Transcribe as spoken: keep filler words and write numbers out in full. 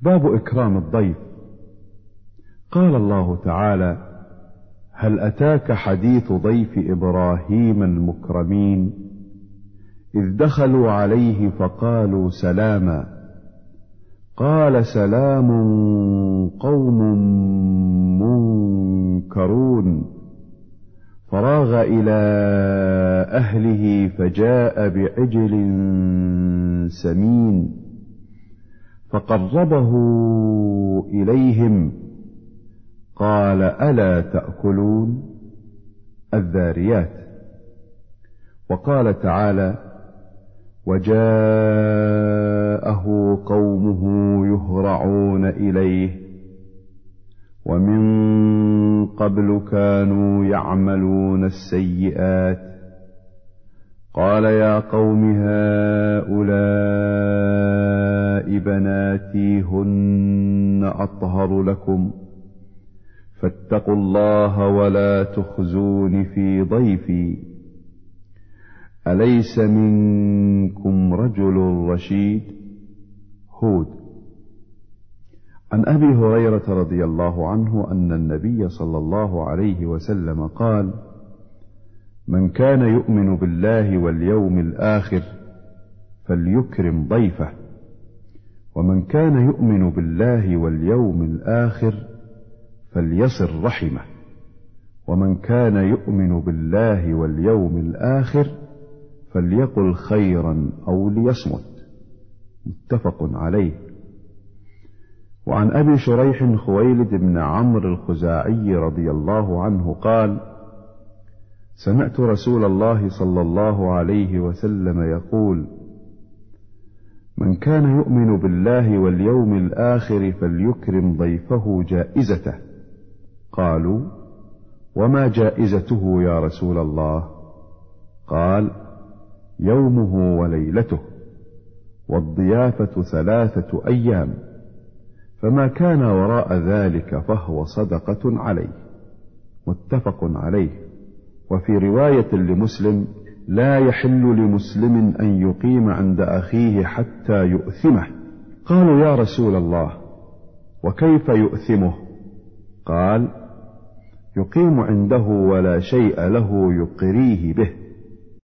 باب إكرام الضيف. قال الله تعالى: هل أتاك حديث ضيف إبراهيم المكرمين إذ دخلوا عليه فقالوا سلاما قال سلام قوم منكرون فراغ إلى أهله فجاء بعجل سمين فقربه إليهم قال ألا تأكلون؟ الذاريات. وقال تعالى: وجاءه قومه يهرعون إليه ومن قبل كانوا يعملون السيئات قال يا قوم هؤلاء بناتي هن أطهر لكم فاتقوا الله ولا تخزون في ضيفي أليس منكم رجل رشيد؟ هود. عن أبي هريرة رضي الله عنه أن النبي صلى الله عليه وسلم قال: من كان يؤمن بالله واليوم الآخر فليكرم ضيفه، ومن كان يؤمن بالله واليوم الآخر فليصل رحمه، ومن كان يؤمن بالله واليوم الآخر فليقل خيرا أو ليصمت. متفق عليه. وعن أبي شريح خويلد بن عمرو الخزاعي رضي الله عنه قال: سمعت رسول الله صلى الله عليه وسلم يقول: من كان يؤمن بالله واليوم الآخر فليكرم ضيفه جائزته. قالوا: وما جائزته يا رسول الله؟ قال: يومه وليلته، والضيافة ثلاثة أيام، فما كان وراء ذلك فهو صدقة عليه. متفق عليه. وفي رواية لمسلم: لا يحل لمسلم أن يقيم عند أخيه حتى يؤثمه. قالوا: يا رسول الله، وكيف يؤثمه؟ قال: يقيم عنده ولا شيء له يقريه به،